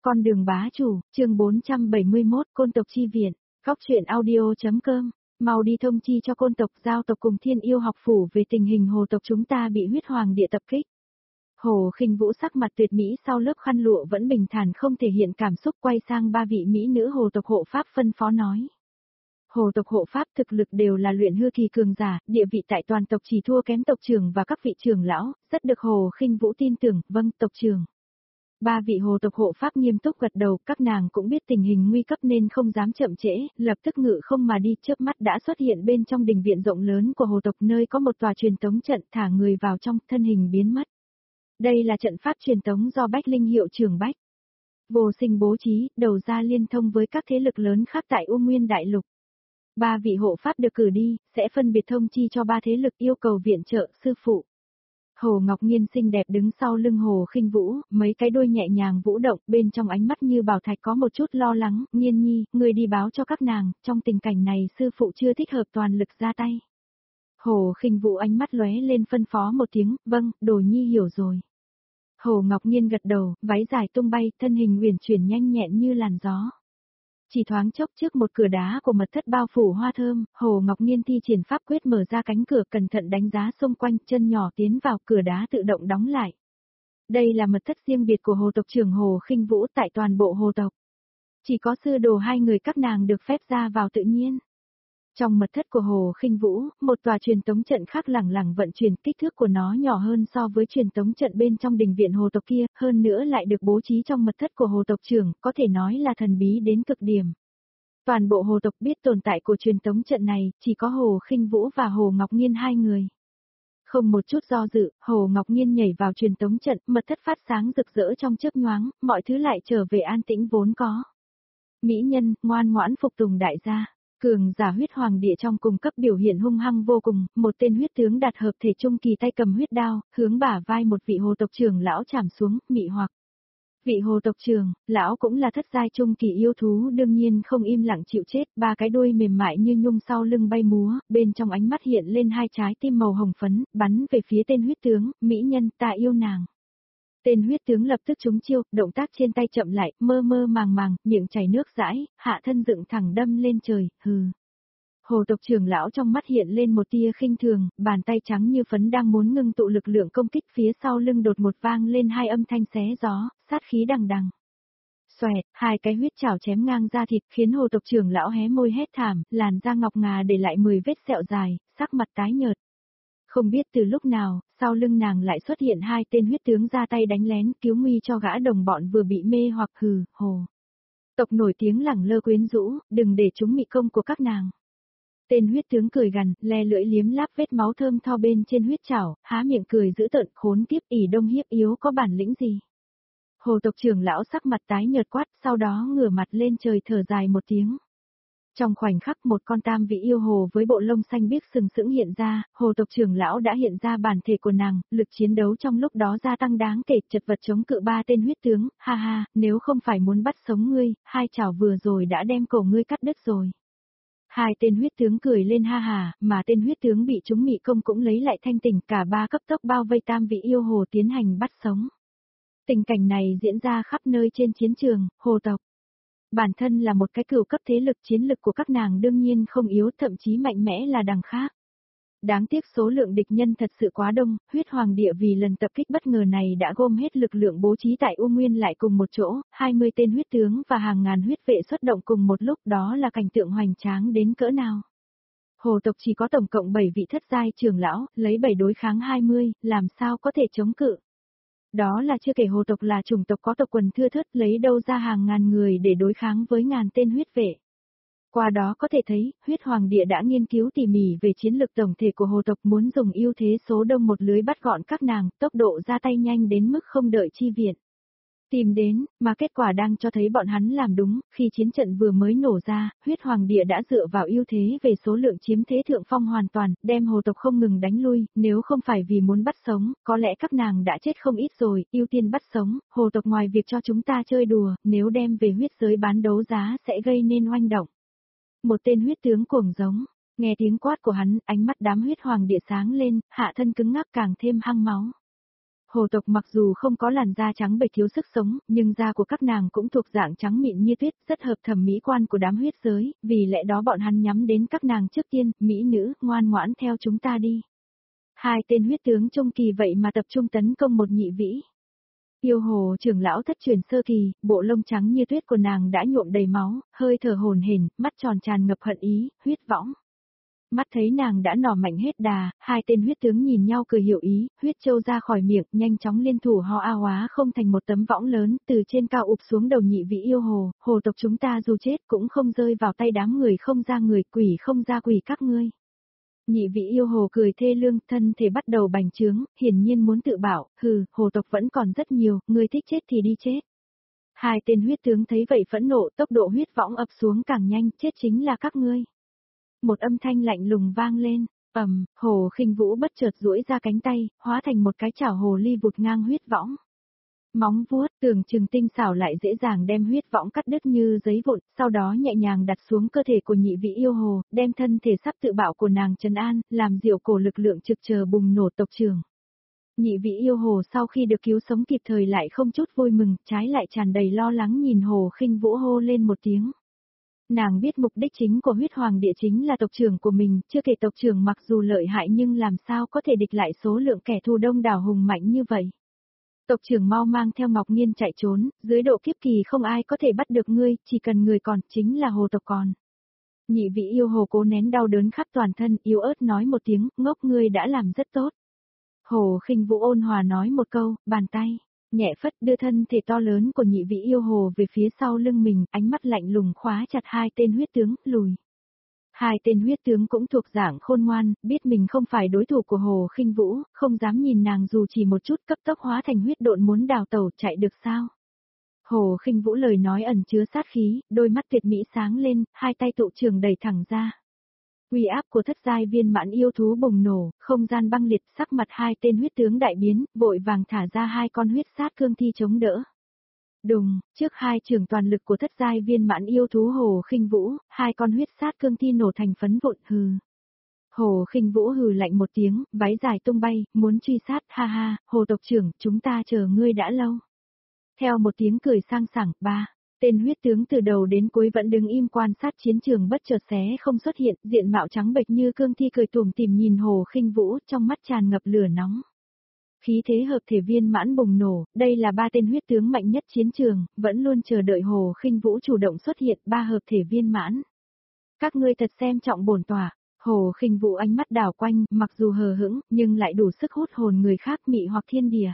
Con đường bá chủ, chương 471, Côn tộc chi viện. Góc truyện audio.com. Mau đi thông chi cho Côn tộc, Giao tộc cùng Thiên Yêu học phủ về tình hình Hồ tộc chúng ta bị huyết hoàng địa tập kích. Hồ Khinh Vũ sắc mặt tuyệt mỹ sau lớp khăn lụa vẫn bình thản không thể hiện cảm xúc, quay sang ba vị mỹ nữ Hồ tộc hộ pháp phân phó nói. Hồ tộc hộ pháp thực lực đều là luyện hư kỳ cường giả, địa vị tại toàn tộc chỉ thua kém tộc trưởng và các vị trưởng lão, rất được Hồ Khinh Vũ tin tưởng. Vâng, tộc trưởng. Ba vị Hồ tộc hộ pháp nghiêm túc gật đầu, các nàng cũng biết tình hình nguy cấp nên không dám chậm trễ, lập tức ngự không mà đi, chớp mắt đã xuất hiện bên trong đình viện rộng lớn của Hồ tộc, nơi có một tòa truyền tống trận, thả người vào trong, thân hình biến mất. Đây là trận pháp truyền tống do Bách Linh hiệu trưởng Bách Vô Sinh bố trí, đầu ra liên thông với các thế lực lớn khác tại U Nguyên Đại Lục. Ba vị hộ pháp được cử đi, sẽ phân biệt thông chi cho ba thế lực yêu cầu viện trợ. Sư phụ. Hồ Ngọc Nghiên xinh đẹp đứng sau lưng Hồ Khinh Vũ, mấy cái đuôi nhẹ nhàng vũ động, bên trong ánh mắt như bảo thạch có một chút lo lắng. Nghiên nhi, người đi báo cho các nàng, trong tình cảnh này sư phụ chưa thích hợp toàn lực ra tay. Hồ Khinh Vũ ánh mắt lóe lên phân phó một tiếng, vâng, đồ nhi hiểu rồi. Hồ Ngọc Nghiên gật đầu, váy dài tung bay, thân hình uyển chuyển nhanh nhẹn như làn gió. Chỉ thoáng chốc trước một cửa đá của mật thất bao phủ hoa thơm, Hồ Ngọc Nghiên thi triển pháp quyết mở ra cánh cửa, cẩn thận đánh giá xung quanh, chân nhỏ tiến vào, cửa đá tự động đóng lại. Đây là mật thất riêng biệt của Hồ tộc trưởng Hồ Khinh Vũ tại toàn bộ Hồ tộc. Chỉ có sư đồ hai người các nàng được phép ra vào tự nhiên. Trong mật thất của Hồ Khinh Vũ, một tòa truyền tống trận khác lẳng lẳng vận chuyển, kích thước của nó nhỏ hơn so với truyền tống trận bên trong đình viện Hồ tộc kia, hơn nữa lại được bố trí trong mật thất của Hồ tộc trưởng, có thể nói là thần bí đến cực điểm. Toàn bộ Hồ tộc biết tồn tại của truyền tống trận này, chỉ có Hồ Khinh Vũ và Hồ Ngọc Nghiên hai người. Không một chút do dự, Hồ Ngọc Nghiên nhảy vào truyền tống trận, mật thất phát sáng rực rỡ trong chớp nhoáng, mọi thứ lại trở về an tĩnh vốn có. Mỹ nhân, ngoan ngoãn phục tùng đại gia. Cường giả huyết hoàng địa trong cùng cấp biểu hiện hung hăng vô cùng, một tên huyết tướng đạt hợp thể trung kỳ tay cầm huyết đao, hướng bả vai một vị Hồ tộc trưởng lão chảm xuống, mị hoặc. Vị Hồ tộc trưởng, lão cũng là thất giai trung kỳ yêu thú, đương nhiên không im lặng chịu chết, ba cái đuôi mềm mại như nhung sau lưng bay múa, bên trong ánh mắt hiện lên hai trái tim màu hồng phấn, bắn về phía tên huyết tướng, mỹ nhân, ta yêu nàng. Tên huyết tướng lập tức trúng chiêu, động tác trên tay chậm lại, mơ mơ màng màng, miệng chảy nước dãi, hạ thân dựng thẳng đâm lên trời, hừ. Hồ tộc trưởng lão trong mắt hiện lên một tia khinh thường, bàn tay trắng như phấn đang muốn ngưng tụ lực lượng công kích, phía sau lưng đột một vang lên hai âm thanh xé gió, sát khí đằng đằng. Xoẹt, hai cái huyết chảo chém ngang da thịt khiến Hồ tộc trưởng lão hé môi hét thảm, làn da ngọc ngà để lại 10 vết sẹo dài, sắc mặt tái nhợt. Không biết từ lúc nào, sau lưng nàng lại xuất hiện hai tên huyết tướng ra tay đánh lén, cứu nguy cho gã đồng bọn vừa bị mê hoặc. Hừ, Hồ tộc nổi tiếng lẳng lơ quyến rũ, đừng để chúng mị công của các nàng. Tên huyết tướng cười gằn, le lưỡi liếm láp vết máu thơm tho bên trên huyết chảo, há miệng cười dữ tợn, khốn kiếp, ỷ đông hiếp yếu, có bản lĩnh gì? Hồ tộc trưởng lão sắc mặt tái nhợt quát, sau đó ngửa mặt lên trời thở dài một tiếng. Trong khoảnh khắc một con tam vị yêu hồ với bộ lông xanh biếc sừng sững hiện ra, Hồ tộc trưởng lão đã hiện ra bản thể của nàng, lực chiến đấu trong lúc đó gia tăng đáng kể, chật vật chống cự ba tên huyết tướng, ha ha, nếu không phải muốn bắt sống ngươi, hai chảo vừa rồi đã đem cổ ngươi cắt đứt rồi. Hai tên huyết tướng cười lên ha hà, mà tên huyết tướng bị chúng mị công cũng lấy lại thanh tỉnh, cả ba cấp tốc bao vây tam vị yêu hồ tiến hành bắt sống. Tình cảnh này diễn ra khắp nơi trên chiến trường, Hồ tộc. Bản thân là một cái cửu cấp thế lực, chiến lực của các nàng đương nhiên không yếu, thậm chí mạnh mẽ là đằng khác. Đáng tiếc số lượng địch nhân thật sự quá đông, huyết hoàng địa vì lần tập kích bất ngờ này đã gom hết lực lượng bố trí tại U Nguyên lại cùng một chỗ, 20 tên huyết tướng và hàng ngàn huyết vệ xuất động cùng một lúc, đó là cảnh tượng hoành tráng đến cỡ nào. Hồ tộc chỉ có tổng cộng 7 vị thất giai trưởng lão, lấy 7 đối kháng 20, làm sao có thể chống cự. Đó là chưa kể Hồ tộc là chủng tộc có tộc quần thưa thớt, lấy đâu ra hàng ngàn người để đối kháng với ngàn tên huyết vệ. Qua đó có thể thấy, huyết hoàng địa đã nghiên cứu tỉ mỉ về chiến lược tổng thể của Hồ tộc, muốn dùng ưu thế số đông một lưới bắt gọn các nàng, tốc độ ra tay nhanh đến mức không đợi chi viện. Tìm đến, mà kết quả đang cho thấy bọn hắn làm đúng, khi chiến trận vừa mới nổ ra, huyết hoàng địa đã dựa vào ưu thế về số lượng chiếm thế thượng phong hoàn toàn, đem Hồ tộc không ngừng đánh lui, nếu không phải vì muốn bắt sống, có lẽ các nàng đã chết không ít rồi, ưu tiên bắt sống, Hồ tộc ngoài việc cho chúng ta chơi đùa, nếu đem về huyết giới bán đấu giá sẽ gây nên oanh động. Một tên huyết tướng cuồng giống, nghe tiếng quát của hắn, ánh mắt đám huyết hoàng địa sáng lên, hạ thân cứng ngắc càng thêm hăng máu. Hồ tộc mặc dù không có làn da trắng bệch thiếu sức sống, nhưng da của các nàng cũng thuộc dạng trắng mịn như tuyết, rất hợp thẩm mỹ quan của đám huyết giới, vì lẽ đó bọn hắn nhắm đến các nàng trước tiên, mỹ nữ, ngoan ngoãn theo chúng ta đi. Hai tên huyết tướng trung kỳ vậy mà tập trung tấn công một nhị vĩ. Yêu hồ trưởng lão thất truyền sơ kỳ, bộ lông trắng như tuyết của nàng đã nhuộm đầy máu, hơi thở hổn hển, mắt tròn tràn ngập hận ý, huyết võng. Mắt thấy nàng đã nỏ mạnh hết đà, hai tên huyết tướng nhìn nhau cười hiểu ý, huyết châu ra khỏi miệng, nhanh chóng liên thủ ho a hóa không thành một tấm võng lớn, từ trên cao ụp xuống đầu nhị vị yêu hồ, hồ tộc chúng ta dù chết cũng không rơi vào tay đám người không ra người, quỷ không ra quỷ các ngươi. Nhị vị yêu hồ cười thê lương, thân thể bắt đầu bành trướng, hiển nhiên muốn tự bảo, hừ, hồ tộc vẫn còn rất nhiều, ngươi thích chết thì đi chết. Hai tên huyết tướng thấy vậy phẫn nộ, tốc độ huyết võng ập xuống càng nhanh, chết chính là các ngươi. Một âm thanh lạnh lùng vang lên, Hồ Khinh Vũ bất chợt duỗi ra cánh tay, hóa thành một cái chảo hồ ly vụt ngang huyết võng. Móng vuốt tưởng chừng tinh xảo lại dễ dàng đem huyết võng cắt đứt như giấy vụn, sau đó nhẹ nhàng đặt xuống cơ thể của nhị vị yêu hồ, đem thân thể sắp tự bạo của nàng trấn an, làm diệu cổ lực lượng trực chờ bùng nổ tộc trưởng. Nhị vị yêu hồ sau khi được cứu sống kịp thời lại không chút vui mừng, trái lại tràn đầy lo lắng nhìn Hồ Khinh Vũ hô lên một tiếng. Nàng biết mục đích chính của huyết hoàng địa chính là tộc trưởng của mình, chưa kể tộc trưởng mặc dù lợi hại nhưng làm sao có thể địch lại số lượng kẻ thù đông đảo hùng mạnh như vậy. Tộc trưởng mau mang theo Ngọc Nghiên chạy trốn, dưới độ kiếp kỳ không ai có thể bắt được ngươi, chỉ cần người còn, chính là hồ tộc còn. Nhị vị yêu hồ cố nén đau đớn khắp toàn thân, yếu ớt nói một tiếng, ngốc ngươi đã làm rất tốt. Hồ Khinh Vũ ôn hòa nói một câu, bàn tay, nhẹ phất đưa thân thể to lớn của nhị vị yêu hồ về phía sau lưng mình, ánh mắt lạnh lùng khóa chặt hai tên huyết tướng, lùi. Hai tên huyết tướng cũng thuộc dạng khôn ngoan, biết mình không phải đối thủ của Hồ Khinh Vũ, không dám nhìn nàng dù chỉ một chút, cấp tốc hóa thành huyết độn muốn đào tẩu chạy được sao. Hồ Khinh Vũ lời nói ẩn chứa sát khí, đôi mắt tuyệt mỹ sáng lên, hai tay tụ trường đẩy thẳng ra. Uy áp của thất giai viên mãn yêu thú bùng nổ, không gian băng liệt, sắc mặt hai tên huyết tướng đại biến, vội vàng thả ra hai con huyết sát cương thi chống đỡ. Đùng, trước hai trường toàn lực của thất giai viên mãn yêu thú Hồ Khinh Vũ, hai con huyết sát cương thi nổ thành phấn vụn, hừ. Hồ Khinh Vũ hừ lạnh một tiếng, váy dài tung bay, muốn truy sát, ha ha, Hồ tộc trưởng, chúng ta chờ ngươi đã lâu. Theo một tiếng cười sang sảng, tên huyết tướng từ đầu đến cuối vẫn đứng im quan sát chiến trường bất chợt xé không xuất hiện, diện mạo trắng bệch như cương thi cười tủm tỉm nhìn Hồ Khinh Vũ, trong mắt tràn ngập lửa nóng. Khí thế hợp thể viên mãn bùng nổ, đây là ba tên huyết tướng mạnh nhất chiến trường, vẫn luôn chờ đợi Hồ Khinh Vũ chủ động xuất hiện, ba hợp thể viên mãn. Các ngươi thật xem trọng bổn tỏa. Hồ Khinh Vũ ánh mắt đảo quanh, mặc dù hờ hững, nhưng lại đủ sức hút hồn người khác mị hoặc thiên địa.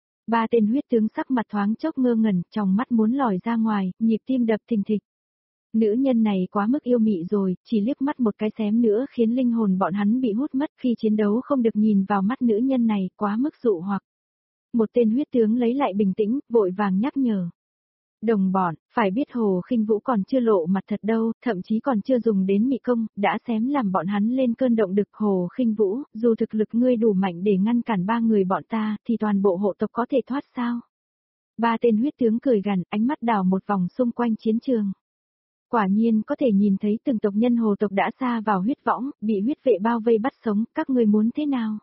Ba tên huyết tướng sắc mặt thoáng chốc ngơ ngẩn, trong mắt muốn lòi ra ngoài, nhịp tim đập thình thịch. Nữ nhân này quá mức yêu mị rồi, chỉ liếc mắt một cái xém nữa khiến linh hồn bọn hắn bị hút mất, khi chiến đấu không được nhìn vào mắt nữ nhân này, quá mức dụ hoặc. Một tên huyết tướng lấy lại bình tĩnh, vội vàng nhắc nhở. Đồng bọn, phải biết Hồ Khinh Vũ còn chưa lộ mặt thật đâu, thậm chí còn chưa dùng đến mị công, đã xém làm bọn hắn lên cơn động đực. Hồ Khinh Vũ, dù thực lực ngươi đủ mạnh để ngăn cản ba người bọn ta, thì toàn bộ hộ tộc có thể thoát sao? Ba tên huyết tướng cười gằn, ánh mắt đảo một vòng xung quanh chiến trường. Quả nhiên có thể nhìn thấy từng tộc nhân hồ tộc đã xa vào huyết võng, bị huyết vệ bao vây bắt sống, các ngươi muốn thế nào?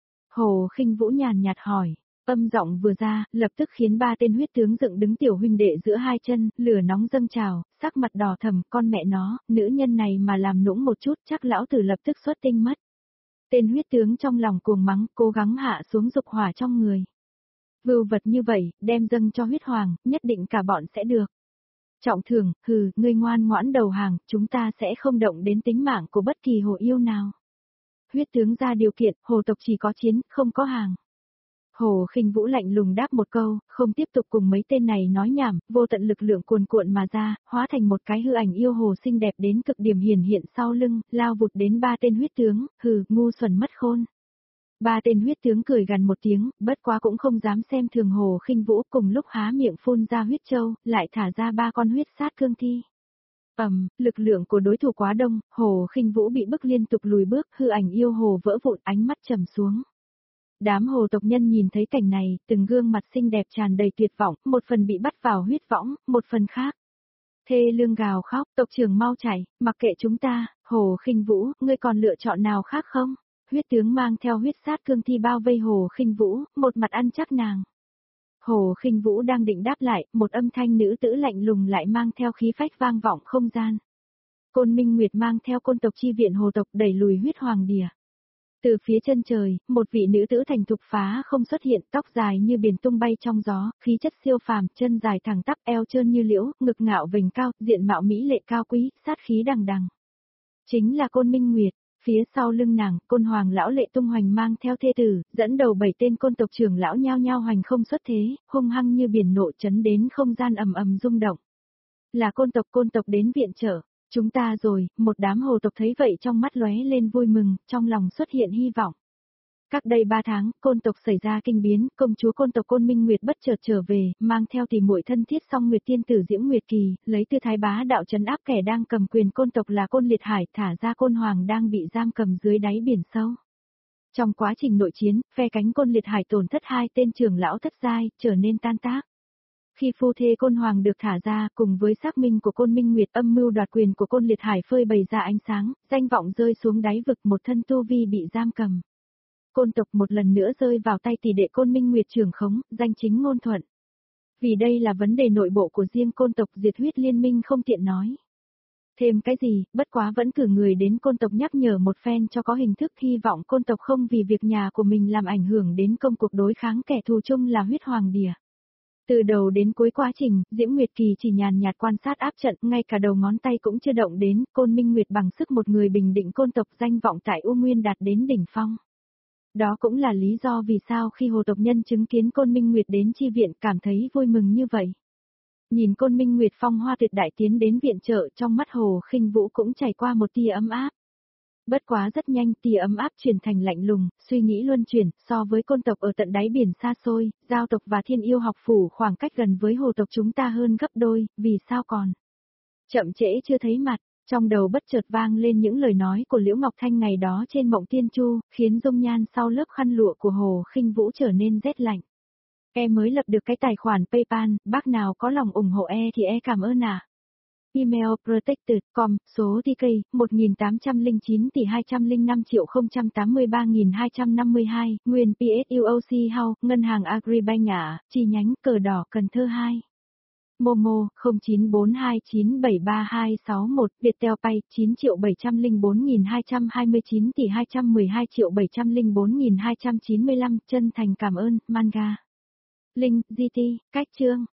Hồ Khinh Vũ nhàn nhạt hỏi. Âm giọng vừa ra, lập tức khiến ba tên huyết tướng dựng đứng tiểu huynh đệ giữa hai chân, lửa nóng dâng trào, sắc mặt đỏ thầm, con mẹ nó, nữ nhân này mà làm nũng một chút chắc lão tử lập tức xuất tinh mất. Tên huyết tướng trong lòng cuồng mắng, cố gắng hạ xuống dục hỏa trong người. Vưu vật như vậy, đem dâng cho huyết hoàng, nhất định cả bọn sẽ được. Trọng thưởng, hừ, ngươi ngoan ngoãn đầu hàng, chúng ta sẽ không động đến tính mạng của bất kỳ hồ yêu nào. Huyết tướng ra điều kiện, hồ tộc chỉ có chiến, không có hàng. Hồ Khinh Vũ lạnh lùng đáp một câu, không tiếp tục cùng mấy tên này nói nhảm, vô tận lực lượng cuồn cuộn mà ra, hóa thành một cái hư ảnh yêu hồ xinh đẹp đến cực điểm hiển hiện sau lưng, lao vụt đến ba tên huyết tướng, hừ, ngu xuẩn mất khôn. Ba tên huyết tướng cười gằn một tiếng, bất quá cũng không dám xem thường Hồ Khinh Vũ, cùng lúc há miệng phun ra huyết châu, lại thả ra ba con huyết sát cương thi. Lực lượng của đối thủ quá đông, Hồ Khinh Vũ bị bức liên tục lùi bước, hư ảnh yêu hồ vỡ vụn, ánh mắt trầm xuống. Đám hồ tộc nhân nhìn thấy cảnh này, từng gương mặt xinh đẹp tràn đầy tuyệt vọng, một phần bị bắt vào huyết võng, một phần khác. Thê lương gào khóc, tộc trưởng mau chạy, mặc kệ chúng ta, Hồ Khinh Vũ, ngươi còn lựa chọn nào khác không? Huyết tướng mang theo huyết sát cương thi bao vây Hồ Khinh Vũ, một mặt ăn chắc nàng. Hồ Khinh Vũ đang định đáp lại, một âm thanh nữ tử lạnh lùng lại mang theo khí phách vang vọng không gian. Côn Minh Nguyệt mang theo côn tộc chi viện hồ tộc đẩy lùi huyết hoàng đìa. Từ phía chân trời, một vị nữ tử thành thục phá không xuất hiện, tóc dài như biển tung bay trong gió, khí chất siêu phàm, chân dài thẳng tắp, eo trơn như liễu, ngực ngạo vành cao, diện mạo mỹ lệ cao quý, sát khí đằng đằng. Chính là Côn Minh Nguyệt. Phía sau lưng nàng, Côn Hoàng lão Lệ Tung Hoành mang theo thê tử, dẫn đầu 7 tên côn tộc trưởng lão nhao nhao hoành không xuất thế, hung hăng như biển nộ chấn đến không gian ầm ầm rung động. Là côn tộc đến viện trợ, chúng ta rồi, một đám hồ tộc thấy vậy trong mắt lóe lên vui mừng, trong lòng xuất hiện hy vọng. Cách đây 3 tháng, côn tộc xảy ra kinh biến, công chúa côn tộc Côn Minh Nguyệt bất chợt trở về, mang theo tỷ muội thân thiết Song Nguyệt tiên tử Diễm Nguyệt Kỳ, lấy tư thái bá đạo trấn áp kẻ đang cầm quyền côn tộc là Côn Liệt Hải, thả ra Côn Hoàng đang bị giam cầm dưới đáy biển sâu. Trong quá trình nội chiến, phe cánh Côn Liệt Hải tổn thất 2 tên trưởng lão thất giai, trở nên tan tác. Khi phu thê Côn Hoàng được thả ra, cùng với xác minh của Côn Minh Nguyệt, âm mưu đoạt quyền của Côn Liệt Hải phơi bày ra ánh sáng, danh vọng rơi xuống đáy vực, một thân tu vi bị giam cầm. Côn tộc một lần nữa rơi vào tay tỷ đệ Côn Minh Nguyệt trưởng khống, danh chính ngôn thuận. Vì đây là vấn đề nội bộ của riêng côn tộc, diệt huyết liên minh không tiện nói thêm cái gì, bất quá vẫn cử người đến côn tộc nhắc nhở một phen cho có hình thức, hy vọng côn tộc không vì việc nhà của mình làm ảnh hưởng đến công cuộc đối kháng kẻ thù chung là huyết hoàng đìa. Từ đầu đến cuối quá trình, Diễm Nguyệt Kỳ chỉ nhàn nhạt quan sát áp trận, ngay cả đầu ngón tay cũng chưa động đến, Côn Minh Nguyệt bằng sức một người bình định côn tộc, danh vọng tại U Nguyên đạt đến đỉnh phong. Đó cũng là lý do vì sao khi hồ tộc nhân chứng kiến Côn Minh Nguyệt đến chi viện cảm thấy vui mừng như vậy. Nhìn Côn Minh Nguyệt phong hoa tuyệt đại tiến đến viện trợ, trong mắt Hồ Khinh Vũ cũng chảy qua một tia ấm áp. Bất quá rất nhanh tia ấm áp chuyển thành lạnh lùng, suy nghĩ luân chuyển, so với côn tộc ở tận đáy biển xa xôi, giao tộc và thiên yêu học phủ khoảng cách gần với hồ tộc chúng ta hơn gấp đôi, vì sao còn chậm trễ chưa thấy mặt. Trong đầu bất chợt vang lên những lời nói của Liễu Ngọc Thanh ngày đó trên Mộng Tiên Chu, khiến dung nhan sau lớp khăn lụa của Hồ Khinh Vũ trở nên rét lạnh. Em mới lập được cái tài khoản PayPal, bác nào có lòng ủng hộ thì cảm ơn ạ. Email protected.com, số TK, 1809 tỷ 205.083.252, nguyên PSUOC House, Ngân hàng Agribank ạ, chi nhánh Cờ Đỏ Cần Thơ 2. Momo, 0942973261, Viettel Pay, 9.704.229 tỷ 212.704.295, chân thành cảm ơn, Manga. Link, GT, cách chương.